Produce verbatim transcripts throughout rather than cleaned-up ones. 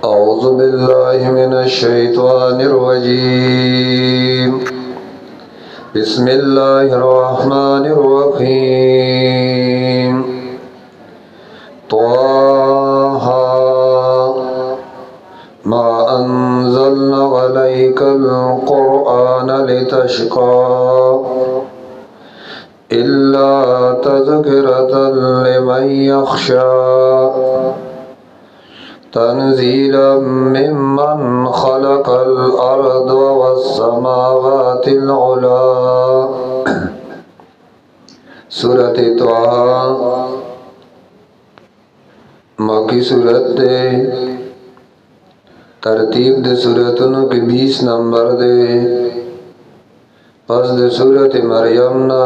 أعوذ بالله من الشيطان الرجيم بسم الله الرحمن الرحيم طه ما أنزلنا عليك القرآن لتشقى إلا تذكرة لمن يخشى تنزيلا ممن خلق الأرض والسماوات العلى سورة طه مکی سورت دے ترتیب دے سورتنوں کی بیس نمبر دے پس دے سورت مریم نا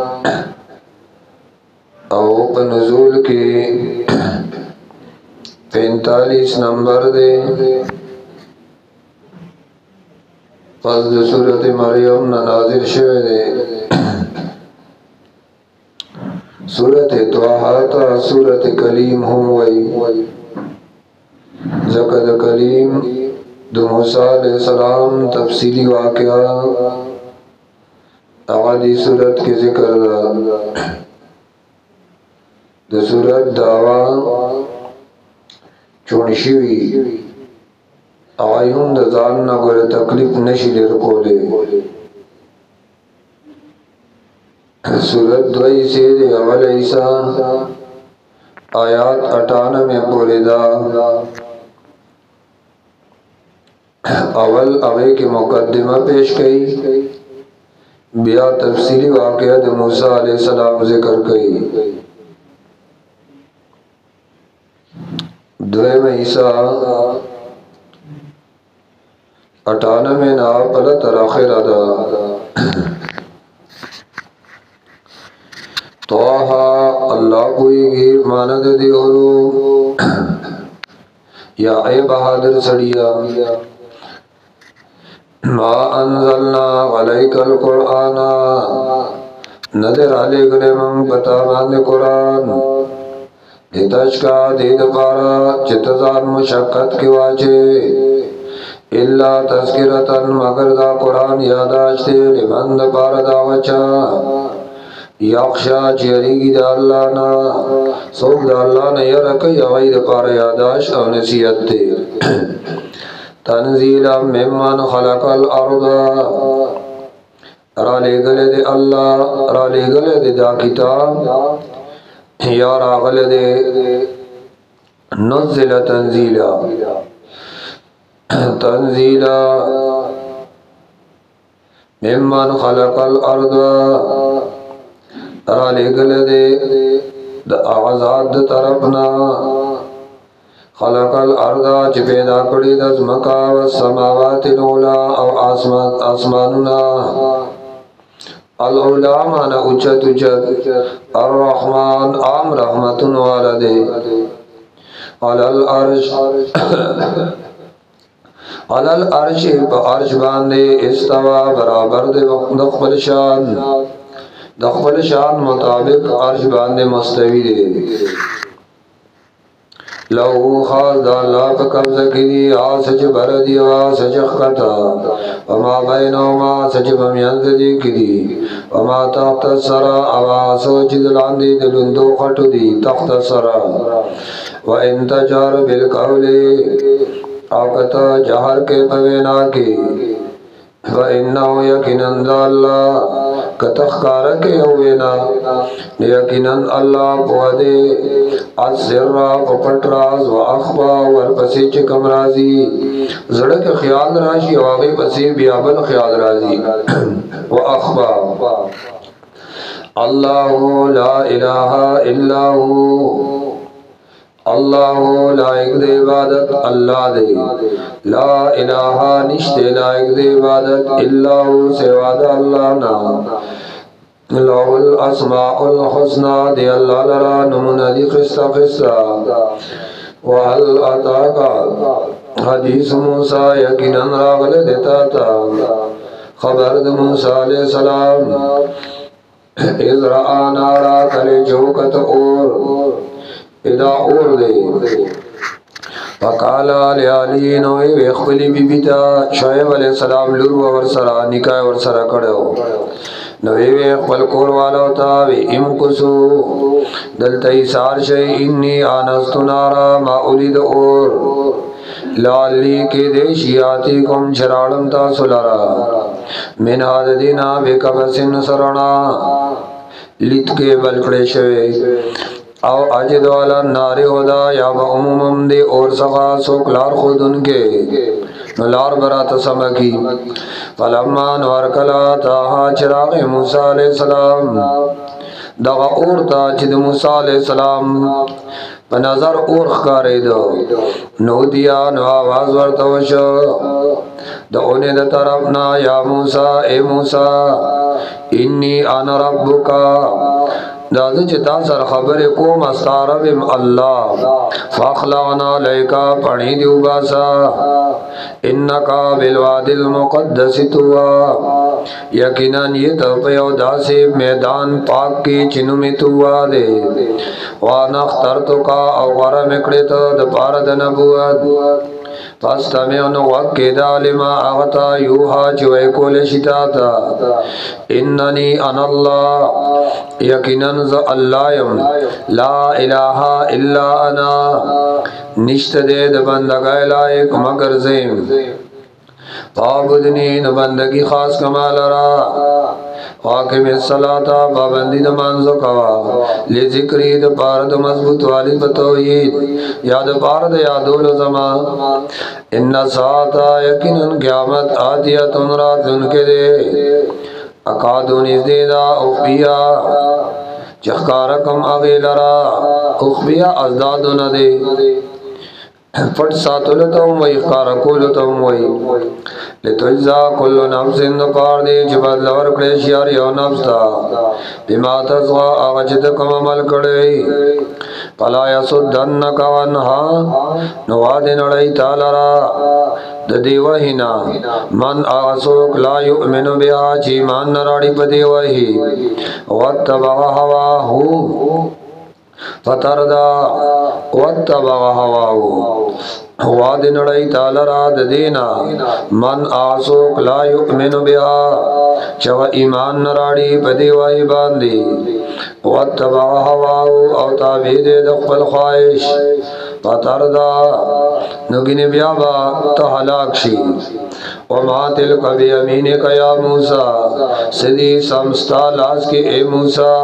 او پا نزول کی پینتالیس نمبر دے پس دے سورت مریم نا نازل شوئے دے سورت طه تا سورت کلیم ہم وئی زکر کلیم دو موسیٰ علیہ السلام تفصیلی واقعہ اعادی سورت کے ذکر دا دو سورت دعویٰ چونشیوی آئیون دا زاننا گوڑے تکلیف نشی لے رکولے سورت دوئی سے دے اول عیسیٰ آیات اٹھانہ میں پورے دا اول اوے کی مقدمہ پیش کئی بیا تفصیلی واقعہ موسیٰ علیہ السلام ذکر کئی دوئے میں عیسیٰ اٹھانہ میں نا پلت راخر ادا طه اللہ کوئی گی ماند دیورو یا اے بہادر سڑیا ما انزلنا علیک القرآن ندر علی گلے من پتا باند قرآن اتشکا دید پارا چتزان مشقت کی واجے اللہ تذکرتن مگر دا قرآن یاداشتے لمن دا پارا دا وچا یخشا چیریگی دا اللہ نا سوک دا اللہ نا یرکی غید پار یاداش او نصیحت تے تنزیلا ممن خلق الارض را لے گلے دے اللہ را لے گلے دے دا کتاب یا را گلے دے نزل تنزیلا تنزیلا ممن خلق الارض را لے گلے دے دا آزاد دا طرفنا خلق الارض چی پیدا کری دا زمکا والسماوات الاولا او آسماننا الاولا مانا اچت اچت الرحمن عام رحمت والا دے علی الارش علی الارش پا عرش باندے استوا برابر دے دخل شان دخل شان مطابق عرش باندے مستوی دے لہو خاص دا اللہ پا قبضہ کی دی آسچ بردی و آسچ اخکتا وما بینہما سچ بمیند دی کی دی وما تحت سرا آواسو چدلان دی دلندو خطو دی تحت سرا و انتجار بالقول آقتا جہر کے پوینا کی و انہو یقیناً دا اللہ کتخکار کے ہوئینا یقیناً اللہ پوہدے السر پپٹ راز و اخبا ورپسی چکم رازی زڑک خیال راشی واقعی پسی بیابل خیال رازی و اخبا اللہ لا الہ الا ہو اللہ لائق دے عبادت اللہ دے لا الہ نشتے لائق دے عبادت اللہ سواد اللہ نا لہو الاسماء الحسنى دے اللہ لرا نمونہ دی خستہ خستہ وحل اتاکا حدیث موسیٰ یقیناً راغل دیتا تا خبر دے موسیٰ علیہ السلام اذ رآ نارا کلے چوکت اور ادا اور دے فقال علی نوې وخلی بی بی تا شعیب علیہ السلام لور ور سره نکاح ور سره کړو نوې خپل کور والو تا وی ام کوسو دلته ایثار شي انی انست نارا ما اريد اور لالی کې دیشیاتی کوم چرالم تا سولارا من هاد دینا بکبسن سرنا لیت کې بلکړې شوی او اجد والا نار ہودا یا با عمومم دے اور سخا سوک لار خود ان کے نلار برات سمکی فلما نوار کلا تاہا چراغ موسیٰ علیہ السلام دغا اور تا چید موسیٰ علیہ السلام پنظر اور خکاری دو نو دیا نو آواز ورطوشو دا اونے دا طرفنا یا موسیٰ اے موسیٰ انی آنا ربکا دازه چې تا سره خبرې کوم استعربم الله فاخلعنا لیکا پړی دیو باسا انک بالواد المقدس توا یقینا یہ ته په یو داسې میدان پاک کې چینو می توا دے وانا اخترتک او غره مکړه ته د پاره د نبوت فاستمعوا وقدا لما اغتا یوها چوي کول شتاتا انني انا الله یقینا ز الله یم لا اله الا انا نشته د بندګای لایق مگر زم پابدنی نو بندگی خاص کمال را واقم الصلاة پابندی د مانزو کوا لذکری د پار د مضبوط والی بتوحید یاد پار د یادول زما ان ساعت یقینا قیامت آتیت رات ان کے دے اقادون ازدیدا اخبیا چخکارکم اغیلرا اخبیا ازدادو ندے پٹ ساتولتاوں وی خارکولتاوں وی لتوجزا کل نفس اندپار دی جباد لور کڑیشیار یو نفس تا بما تزغا آغچتکم عمل کڑی پلا یسدنکا ونہا نواد نڑی تالرا دیوہینا من آسوک لا یؤمن بیا چی مان نراڑی پا دیوہی واتبغ ہواہو فتردا واتبغ ہواہو واد نڑی تالرا دینا من آسوک لا یؤمن بیا چو ایمان نراڑی پا دیوہی باندی واتبغ ہواہو او تابید دخل خواہش فتردا نگین بیابا تحلاک شی وما تلک بیمینک یا موسیٰ سدی سمستا لاز کی اے موسیٰ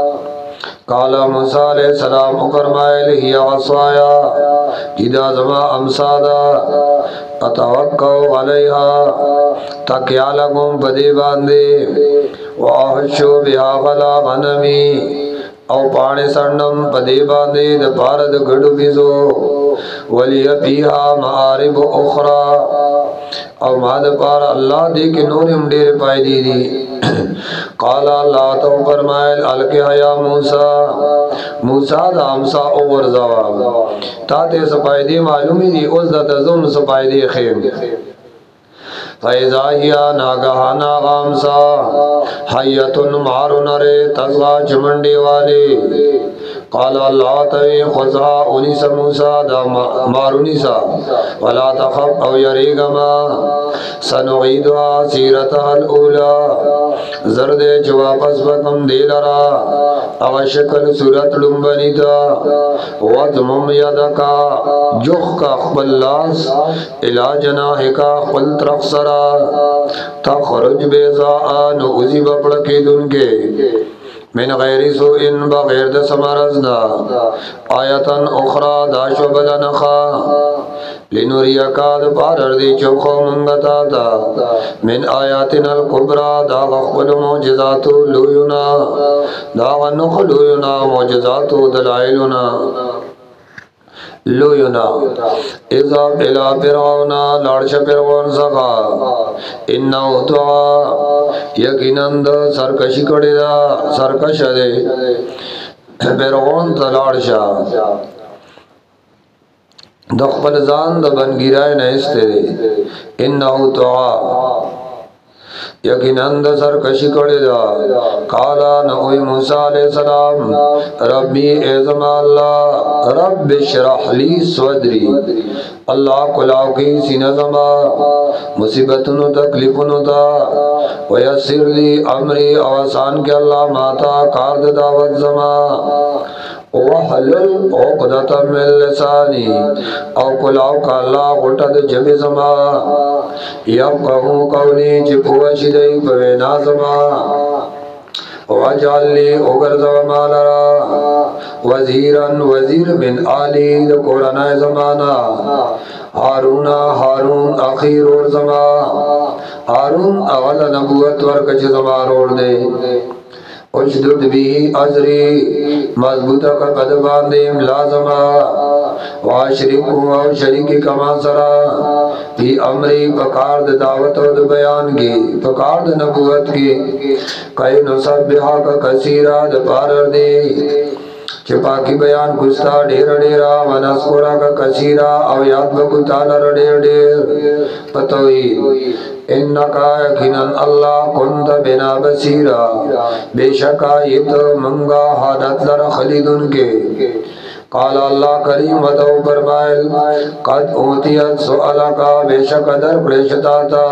قالا موسیٰ علیہ السلام اکرمائے لہی عصایا جدا زما امسادا اتوقع علیہا تکیا لگوں بدی باندے واحشو بیا غلا غنمی او پانے سرنم پدی باندے د پارد گڑو بیزو ولی پیہا معارب اخرى او ما د پار اللہ دے کے نورم دیر پائی دی دی قال اللہ تو فرمائل الکہ یا موسیٰ موسیٰ دا امسا اوور زواب تا تے سپائی دی معلومی دی اس دا تزم سپائی دی خیم فَإِذَا هِيَ نَاغَهَانَا غَامْسَا حَيَّةٌ مَارُ نَرے تَزْغَا چمنڈی والے قال اللہ توی خزہا انیسا موسیٰ دا مارونیسا وَلَا تَخَبْ او یریگما سَنُعِيدُهَا سِيرَتَهَا الْأُولَى زرد جواپس بکم دیلرا او شکل صورت لنبنیتا وَضْمُمْ يَدَكَا جخ کا خبل لاس الى جناح کا خبل طرف سرا تخرج بیزاء نعوذی بپڑکی دن کے من غیر سوئن بغیر دس مرزنا آیتاً اخرى داشو بلنخا لنوریکاد پارر دی چوخو منگتا تا من آیاتنا القبرى دا غخبل موجزاتو لوینا دا غنخ لوینا موجزاتو دلائلنا لوینا اذاب الى فرعونا لارش فرعون سخا انہو دعا یقیناً دا سرکشی کڑی دا سرکش دے فرعون تا لارشا دخبل زان دا بنگیرائے نیستے دے انہو دعا यकीनन द सरकशी करे दा काला न ओई मूसा अलैहि सलाम रब्बी एज़मा अल्लाह रब्बि शरह ली सदरी अल्लाह कुलाव की सीना जमा मुसीबतुन तकलीफुन दा वयस्सिर ली अमरी आसान के अल्लाह माता कार दावत जमा वहलुल उक़दतम मिन लिसानी औ कुलाव का अल्लाह गुटद जबे जमा यफ़क़हू कौली चिपुवशी दई पवेना जमा वजअलनी उगरज़ मालरा वज़ीरन वज़ीर मिन आली द कुराना ज़माना हारूना हारून अखीर और जमा हारून अवल नबुवत वर कच जमा रोड दे उजदुद भी अजरी मजबूता का कद बांधे लाजमा वाशरिकु और शरीकी कमा सरा भी अमरी पकार द दावत और बयान की पकार द नबुवत की कई नुसब्बिहा का कसीरा द पार दे चिपा की बयान गुस्ता ढेर ढेरा वनस्कुरा का कसीरा और याद बकुताला ढेर ढेर पतोई इन्नका यकीनन अल्लाह कुंत बिना बसीरा बेशका ये तो मंगा हादत लर खलीदुन के काला अल्लाह करीम वदौ फरमायल कद ऊतियत सुअला का बेशक दर प्रेषता था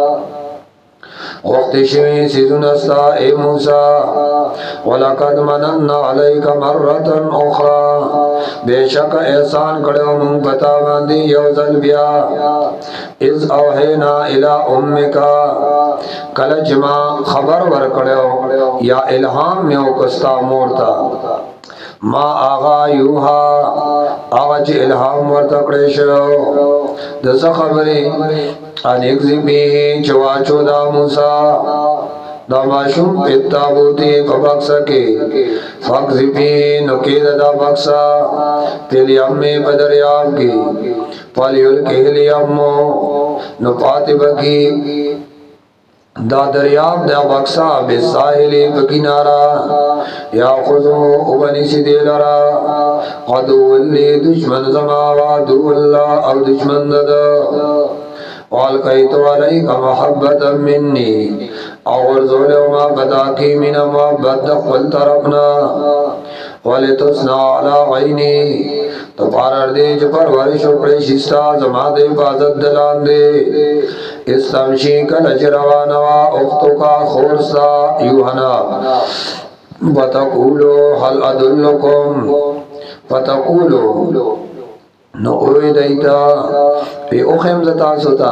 वक्तिशमी सिजुनस्ता ए मूसा वलकद मनन्ना अलैका मर्रतन उखरा बेशक एहसान कड़ो मुंग बता बांधी यौजल बिया इस अवहेना इला उम्मिका कल जमा खबर वर कड़ो या इल्हाम में उकस्ता मोरता मा आगा यूहा आवाज इल्हाम वर तकड़े शो दस खबरी अनेक जिबी चवा चौदा मूसा दामाशुम पिताबूती पबक सके फक जिबी नुकीद दा बक्सा तिलियम में बदरियाब की पलियुल केलियमो नुपाति बकी दा दरियाब दा बक्सा बेसाहिली बकिनारा या खुदो उबनी सी दिलरा अदुल्ली दुश्मन जमावा दुल्ला अब दुश्मन ददा वाल कई तो अलई का मोहब्बत मिन्नी और जोले मा बता की मिना मोहब्बत दखल तरफना वाले तो स्ना अला गईनी तो पार दे जो पर वारिश उपरे शिस्ता जमा दे बाजत दलान दे इस तमशी का नजरवा नवा उख्तो का खोरसा यूहना बतकूलो हल अदुल्लुकुम बतकूलो नो ओए दैता पे ओखेम जता सोता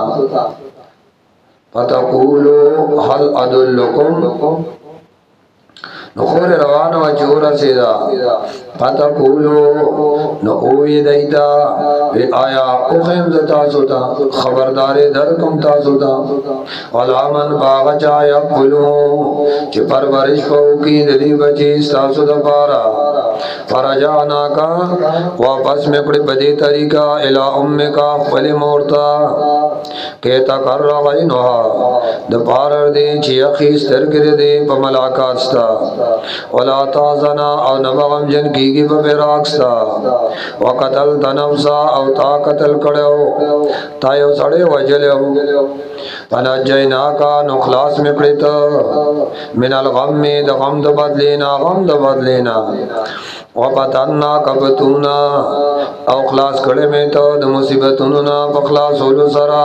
पतकूलो हल अदुल्लुकुम नो खोरे रवाना व जोरा सेदा पतकूलो नो ओए दैता पे आया ओखेम जता सोता खबरदारे दर कम ता सोता वलामन बागचा यकुलो चे परवरिश पाऊ की दली बची सा सोता पारा फरजाना का वापस में बड़े बदे तरीका इला उम्मे का फले मोरता कहता कर रहा है नोहा दोपहर दे चियखी स्तर गिरे दे पमलाकास्ता वला ताजना और नबगम जन की की बबेराक्स्ता वकतल तनवसा और ता कतल कड़ो तायो सड़े वजलो पनजैना का नुखलास में पड़ता मिनल गम में द गम द बदलेना गम द बदलेना वपतन्ना कबतूना और खलास कड़े में तो द मुसीबतुना पखलास होलो सरा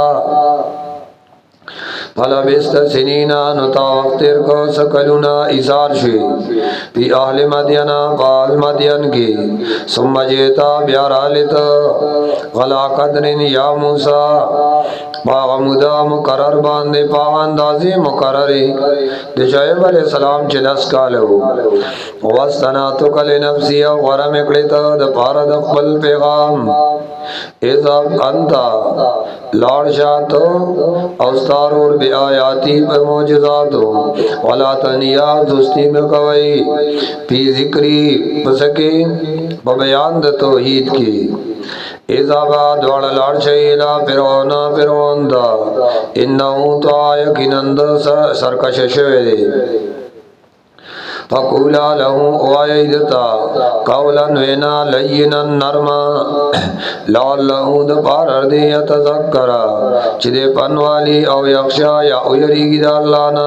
फला बेस्त सिनीना नुता वक्तिर को सकलुना इसार शे पी आहले मदियना पाल मदियन की सुम्मा जेता ब्यारा लेता गला कदरिन या मूसा बागमुदा मुकरर बांधे पावंदाजी मुकररी दिशाएब अलैहि सलाम चिलस कालो वस्तना तो कले नफ्सिया गरम इकड़ता द पारा द खल पैगाम इज़ब अंता लाड़शा तो औस्तार और बेआयाती पर मोजज़ातो वला तनिया दोस्ती में कवई पी जिक्री बसके बबयान द तौहीद की इज़ाबाद वाला लाड़शैला फिरौना फिरौंदा इन्नहु तो यकीनन सरकश शवे फकूला लहू वायदता कौलन वेना लय्यिनन नरमा लअल्लहु दपार दे यतज़क्करा चिदे पनवाली औ यख्शा या उयरीगी दा अल्लाह ना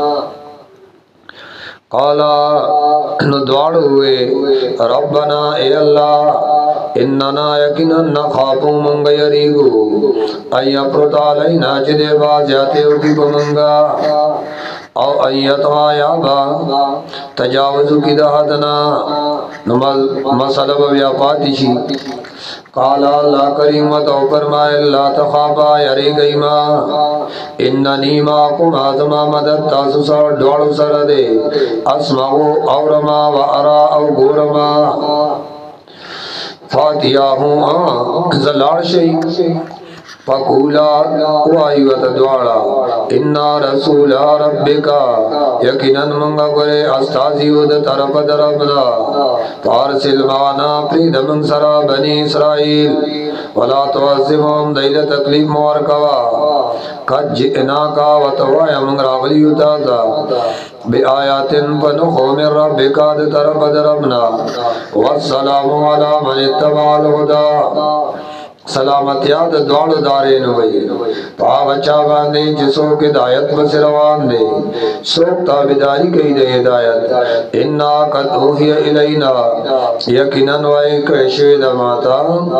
काला नुद्वाड़ हुए रब्बना ए अल्लाह इन्नना यकीनन नखाफु मंगा यरीगु अय्या प्रोतालैना चिदे बाज जाते उकी बमंगा औ अय्यतहा याबा तजावुजु की दहदना नमल मसलब व्यापातिशी काला ला करीमत औ फरमाए ला तखाबा यरी गई मा इन्ननी माकुम आज़मा मदद तासु सा डोड़ सर दे अस्माउ औरमा व अरा औ गोरमा फातिया हूँ जलाड़ शई फकूला वायुवत द्वाड़ा इन्ना रसूला रब्बिका यकीनन मंगा करे अस्ताजियुद तरफ दरबना फारसिल माना प्रीदमन सरा बनी इसराइल वला तुअज़िमुम दैल तकलीफ मोर कवा कद जिना का वतवाया मंगरावली उताता बे आयातिन पनुखो मिर रब्बिका तरफ दरबना वस्सलामु अला मन इत्तबअल हुदा सलामतियाद द्वाड़ दारे नुवई पावचा बांधे जिसो के दायत बसरवान दे सोक्ता बिदाई कई दे हिदायत इन्ना कद ओहिया इलैना यकीनन वाई कैशे दमाता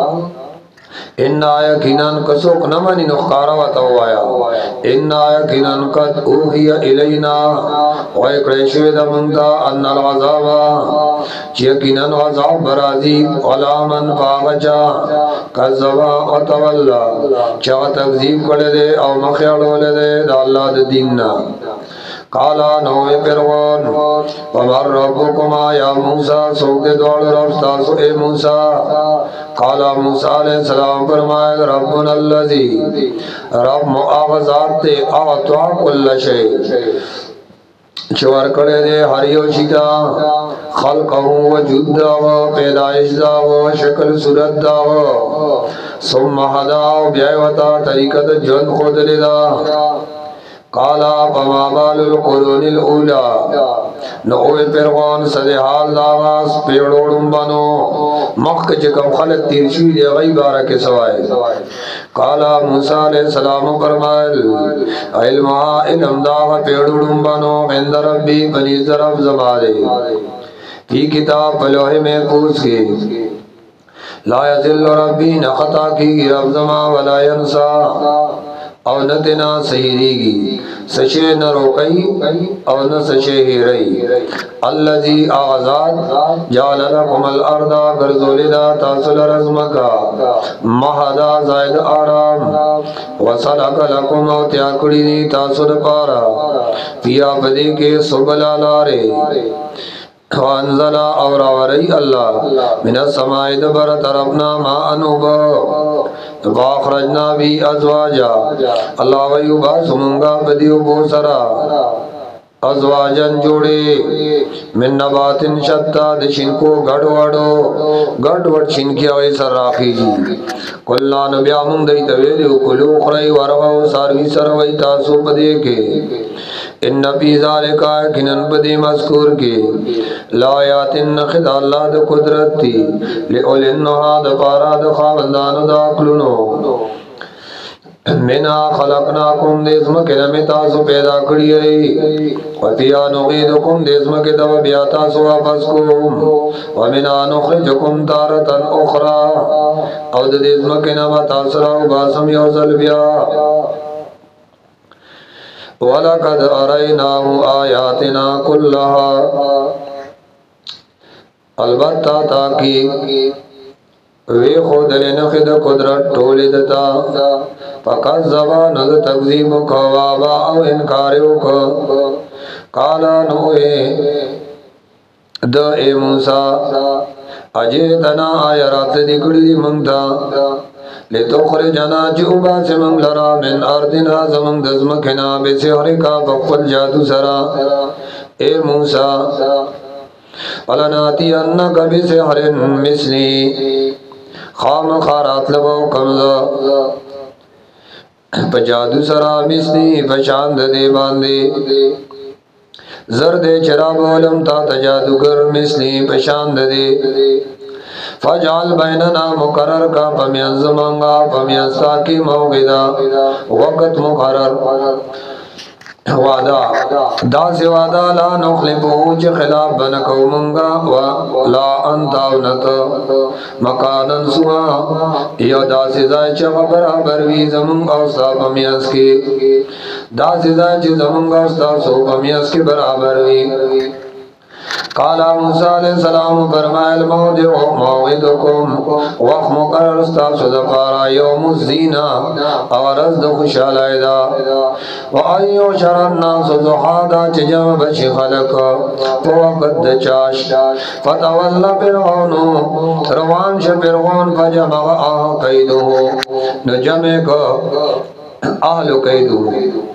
इन्ना यकीनन कसोक नमनी नुख्कारा वतवाया इन्ना यकीनन कद ओहिया इलैना वाई कैशे दमंता अन्नल अज़ाबा यकीनन अज़ाब बराजी अलामन पावचा कज़्ज़बा व तवल्ला चा तकज़ीब करे दे और मखयाल दे अल्लाह दे दीनना काला नोए फिरौन वमर रब्बुकुमा या मूसा सोके द्वाड़ रफ्ता सो ए मूसा काला मूसा अलैहि सलाम फरमाए रब्बुन अल्लज़ी रब मुआवज़ात आतवा कुल्ल शै चोर करे दे हरियो शिका खल्क़हु वजूद दावा पैदाइश दावा शक्ल सूरत दावा सुम्मा हदाओ ब्यावता तरीक़त जन खुद लिदा काला पमा बालुल कुरूनिल ऊला नोए फिरौन सदे हाल दावास पेड़ोड़ुम बनो मक्क जकम खलक तीरशुई दे गई बारा के सवाए काला मूसा अलैहि सलाम फरमायल इल्मा इल्म दावा पेड़ोड़ुम बनो इंद रब्बी बनी ज़रब ज़बादे की किताब पलोहे में पूछ के ला यज़िल्लु रब्बी न खता की रब ज़मा वला यंसा और न देना सही देगी सशे न रोकई और न सशे ही रही अल्लज़ी आज़ाद जाल लकुमुल अर्दा गर्ज़ोलिदा तासुल रज़मका महदा ज़ायद आराम वसलक लकुम और त्याकुड़ी दी तासुल पारा पिया बदी के सुबला लारे वांज़ला और आवरई अल्लाह मिना समाए दबर तरफना मा अनुभा वाखरजना भी अज़वाजा अल्लाह वयुबा सुमुंगा बदियो बोसरा अज़वाजन जोड़े मिन नबातिन शत्ता दिशिन को गड़वड़ो गड़वड़ छिनकिया वे सराखी जी कुल्ला नबिया मुंदई तवेले कुलो खरई वरवा सारवी सरवई तासु पदे के इन नबी ज़ालिका किनन बदे मज़कूर के लायातिन नखद अल्लाह द कुदरत थी ले ओलिन्हा द पारा द खावंदान द अक्लुनो मिना खलकनाकुम देस्म के नमे तासु पैदा करी है वतिया नुगीदुकुम देस्म के दवा बिया तासु वापसकुम वमिना नुखरिजुकुम तारतन उखरा और देस्म के नमा तासरा बासम यौजल बिया वलकद अरैनाहु आयातिना कुल्लहा अलबत्ता ताकि वे खुद नखद कुदरत टोले दता फकज़्ज़बा नज़ तकज़ीब खवाबा और इनकार को काला नोए द ए मूसा अजे तना आया रात दिकड़ी मंगता ले तो खरे जना जुबा से मंगलरा मिन अर्दिना जमंग दज़म खना बेसिहरे का बखल जादू सरा ए मूसा अलनाती अन्ना कभी से हरिन मिस्ली खाम खारात लबो कमजा पजादू सरा मिस्ली पशांद दे बांधे زرد چراب ولم تا تجادوگر مثلی پشاند دے فجعل بیننا مقرر کا پمیانز مانگا پمیانستا کی موقعہ وقت مقرر وعدا دا سی وعدا لا نخلفو چی خلاف بنکو منگا و لا انتاونت مکانن سوا یا دا سی زائی چی برابر وی زمونگ اوستا پمیانس کی دا سی زائی چی زمونگ اوستا سو پمیانس کی برابر وی قالا موسیٰ علیہ السلام فرمائل موضع موعدکم وقت مقرر استاسو دپارا یوم الزینہ اورز دو خوشحال ایدا و ایو شرن ناس زحادا چجم بچی خلق فوقت دچاش فتولا فرغونو روان ش فرغون فجمع آہ قیدو نجمع کو اہلو قیدو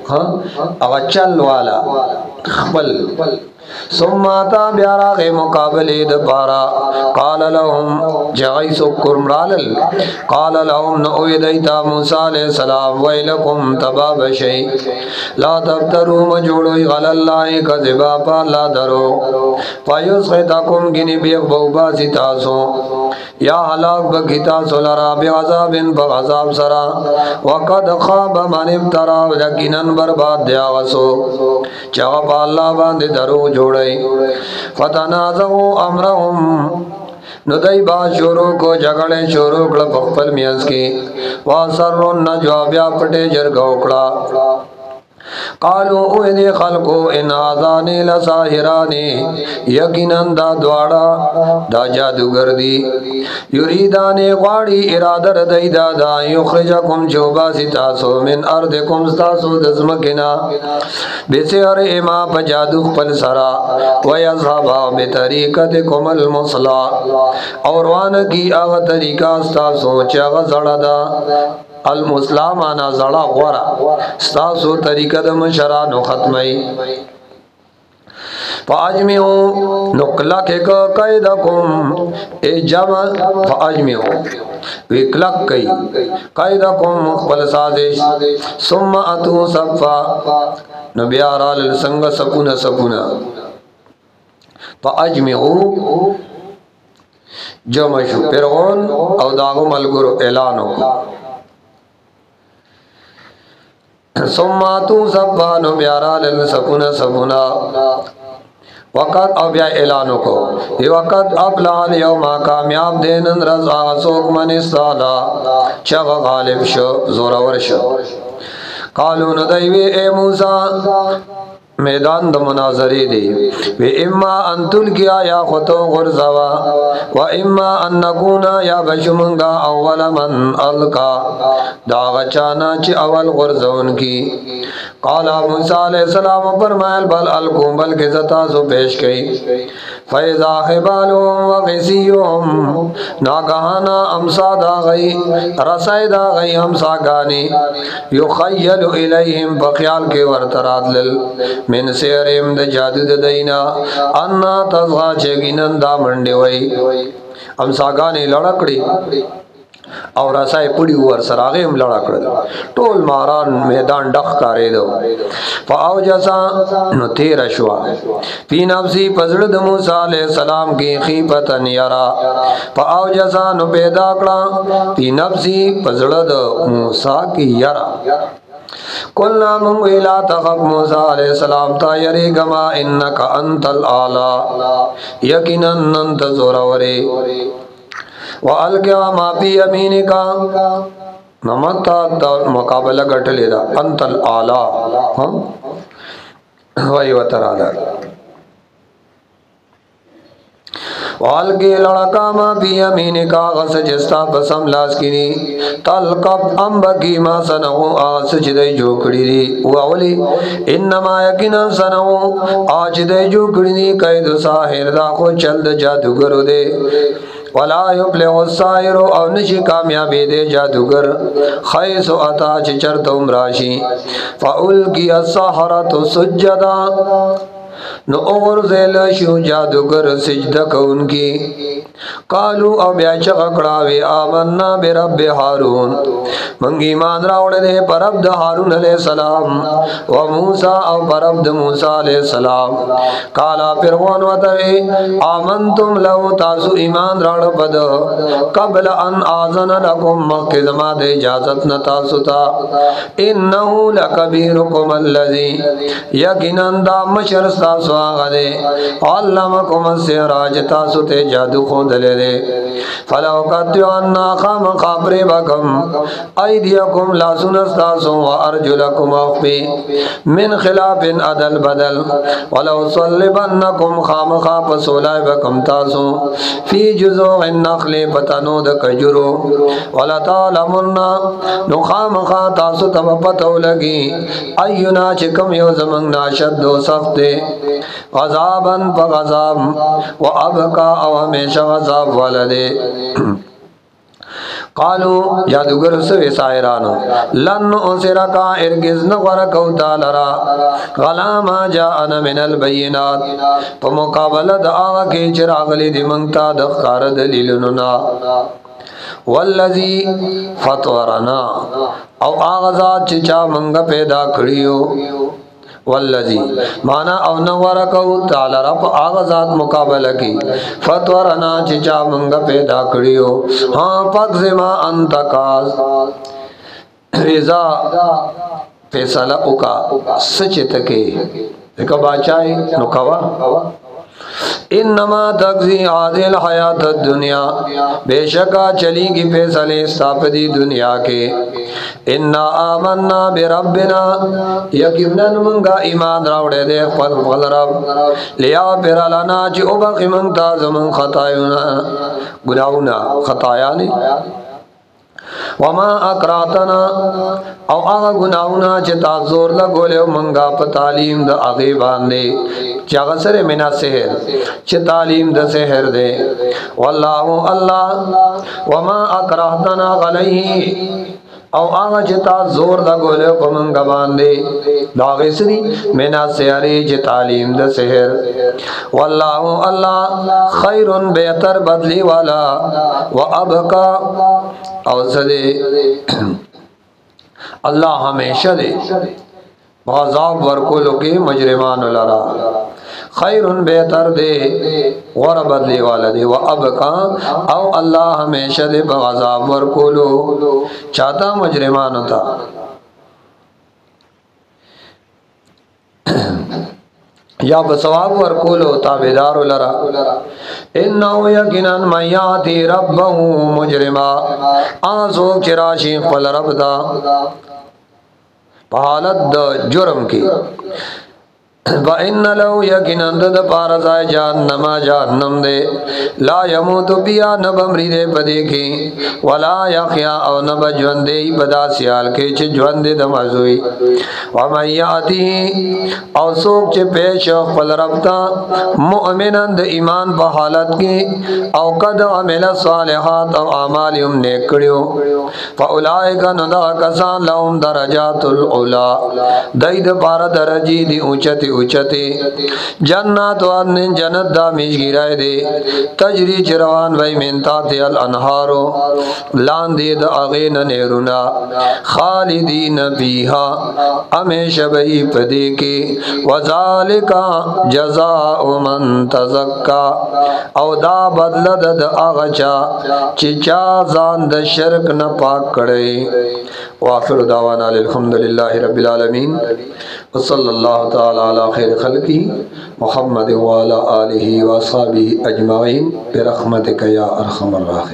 اغچل والا خبل ثم آتا بیاراغ مقابلی دپارا قال لهم جغیسو کرمرالل قال لهم نعوی دیتا موسیٰ علیہ السلام ویلکم تباب شئی لا تبترو مجوڑوی غل اللہ کذبا پا اللہ درو فیس خیتاکم گنی بیغ بوباسی تاسو یا حلاق بکی تاسو لرا بغذاب بغذاب سرا وقد خواب من ابترا لکنن برباد دیا غسو چغپا اللہ باند درو جوڑی فتنازعو امرهم ندائی بات شروع کو جگڑے شروع کڑا پخپل میز کی واسرون نجوابیا پٹے جرگوکڑا قالو اوہدی خلقو ان آذانی لساہرانی یقیناً دا دوارا دا جادوگر دی یریدانی غاڑی ارادر دی دادا یخرجکم چوبا ستاسو من اردکم ستاسو دزمکنا بسیر اما پا جادو خپل سرا ویزحبا بطریقتکم المصلا اور وان کی آغا طریقہ ستاسو چاگا زڑا المسلمانا زڑا غورا ستاسو طریقہ دا مشرانو ختمی فاجمیو نقلق کا قیدکم اے جمع فاجمیو وکلق کئی قیدکم مخبل سازش ثم اتو صفا نبیارا للسنگ سکونا سکونا فاجمیو جمع شو پیرغون او داغو ملگرو اعلانو سماتو سبانو بیارا للسکونا سبونا وقت او بیا اعلانو کو یہ وقت ابلان یوما کامیاب دینن رضا سوک من استالا چغ غالب شو زورور شو قالو ندیوی اے موسیٰ میدان دا مناظری دی وی اما ان تلکیا یا خطو غرزوا و اما ان نکونا یا بشمنگا اول من الکا دا غچانا چی اول غرزون کی قالا موسیٰ علیہ السلام فرمائل بل الکوم بلکہ زتاسو پیش کئی فیضا حبالهم و غسیهم ناگہانا امسا دا غی رسائی دا غی امسا گانی یخیل الیہم بخیال کے ورطرات لل من سیرم دا جادو دا دینا انا تزغا چگینن دا منڈی وی امسا گانی لڑکڑی اور رسائی پڑی ور سراغیم لڑکڑ ٹول ماران میدان ڈخ کارے دو فاو جسا نو تیر شوا فی نفسی پزرد موسیٰ علیہ السلام کی خیفتن یرا فاو جسا نو پیدا کڑا فی نفسی پزرد موسیٰ کی یرا قلنا منگوی لا تخف موسیٰ علیہ السلام تا یری گما انکا انت العالا یقینا انت زوروری وَأَلْقِيَا مَا فِي يَمِينِكَ نمتا مقابلہ گھٹ لیدا انت العالا وہی وطرالا والگی لڑکا ما فی یمینکا غس جستا پسم لاس کنی تلقب امبکی ما سنہو آس چدے جوکڑی دی واولی انما یقینا سنہو آج دے جوکڑی دی قید ساحر دا خو چلد جادوگرو دے ولا یبلغ السائر او نشی کامیابی دے جادوگر خیس و عطا چچر تم راشی فَأُلْقِيَ السَّحَرَةُ سُجَّدًا نو اغرزیل شو جادوگر سجدہ کونکی قالو او بیا چغکڑاوی آمنا برب حارون منگ ایمان راوڑ دے پر رب دا حارون علیہ السلام و موسیٰ او پر رب دا موسیٰ علیہ السلام قالا پرغون وطوی آمنتم لو تاسو ایمان راوڑ پد قبل ان آزن لکم مقدمہ دے اجازت نتاسو تا انہو لکبیرکم اللذی یقیناً دا مشرستاسو آغا دے علمکم السحر تاسو تے جادو خود لے دے فلو قطعنا خام خابری بکم ایدیکم لا سنستاسو و ارجلکم اخفی من خلاف عدل بدل ولو صلبنکم خام خاب سولائی بکم تاسو فی جزوع النخل پتنو د کجرو ولا تعلمنا نو خام خا تاسو تب پتو لگی اینا چکم یو زمن ناشد و سخت غضابن پا غضاب و ابکا او ہمیشہ غضاب والدے قالو جادوگر سوی سائرانو لن اسرکا ارگز نغرکو تالرا غلاما جاءنا من البینات پا مقابلت آغا کی چراغلی دی منگتا دخکار دلیلننا والذی فطورنا او آغازات چچا منگا پیدا کریو والذی مانا او نورکو تعالی رب آغازات مقابلہ کی فتورنا چچا منگا پیدا کریو ہاں پاک زما انتقاز رضا فیصلہ اکا سچتکے ایک باچائی نکوا انما تقضی عادل الحیات الدنیا بے شکا چلی گی فیصلے استاپدی دنیا کے انا آمنا بربنا یقینا منگا ایمان راوڑے دے خپل رب لیا پھر لنا چی اوبقی منگتا زمن خطایونا گناہونا خطایانی وما اکراتنا او آغا گناہونا چی تاغزور لگولے منگا پا تعلیم دا اغیبان دے چاگا سر منا سحر چی تعلیم دا سحر دے واللہ اللہ وما اکراتنا غلیہ او آغا چتا زور دا گولے پا منگا باندے داغی سری منا سیاری چی تعلیم دا سحر واللہ اللہ خیرن بہتر بدلی والا و ابکا او سدے اللہ ہمیشہ دے غضاب ورکولو کے مجرمان لرا خیرن بہتر دے غور بدلی والا دے و ابکا او اللہ ہمیشہ دے بغضاب ورکولو چاہتا مجرمانو تا یا بسواب ورکولو تابدارو لرا انہو یقیناً من یاتی ربہو مجرما آنسو چراشی خپل رب دا پہالت دا جرم کی وَإِنَّ لَهُ يَقِنًا دَدَ پارزائے جہنم جہنم دے لا یموت بیا نبمری دے پدے کی ولا یحیا او نب جوندے بدا سیال کے چھ جوندے دمازوئی وَمَنْ یَأْتِهِ او سوک چھ پیش خپل ربتا مؤمنان د ایمان پا حالت کی او قد عمل صالحات او اعمال ام نیکڑیو فَأُولَئِكَ نُدَا کسان لهم درجات العلا دید پار درجی دی اونچتی اونچتی جنات وادن جنت دا میش گیرائے دے تجری چروان بھائی منتاتی الانہارو لان دید اغین نیرونا خالدین بیہا امیش بھائی پدے کے وذالکا جزاء من تزکا او دا بدلد دا اغچا چچا زان دا شرک نا پاک کڑے وآخر دعوانا الحمدللہ رب العالمین وصلی اللہ تعالی علی خیر خلقی محمد وعلی آلہ وصحبہ اجمعین برحمتک یا ارحم الراحمین.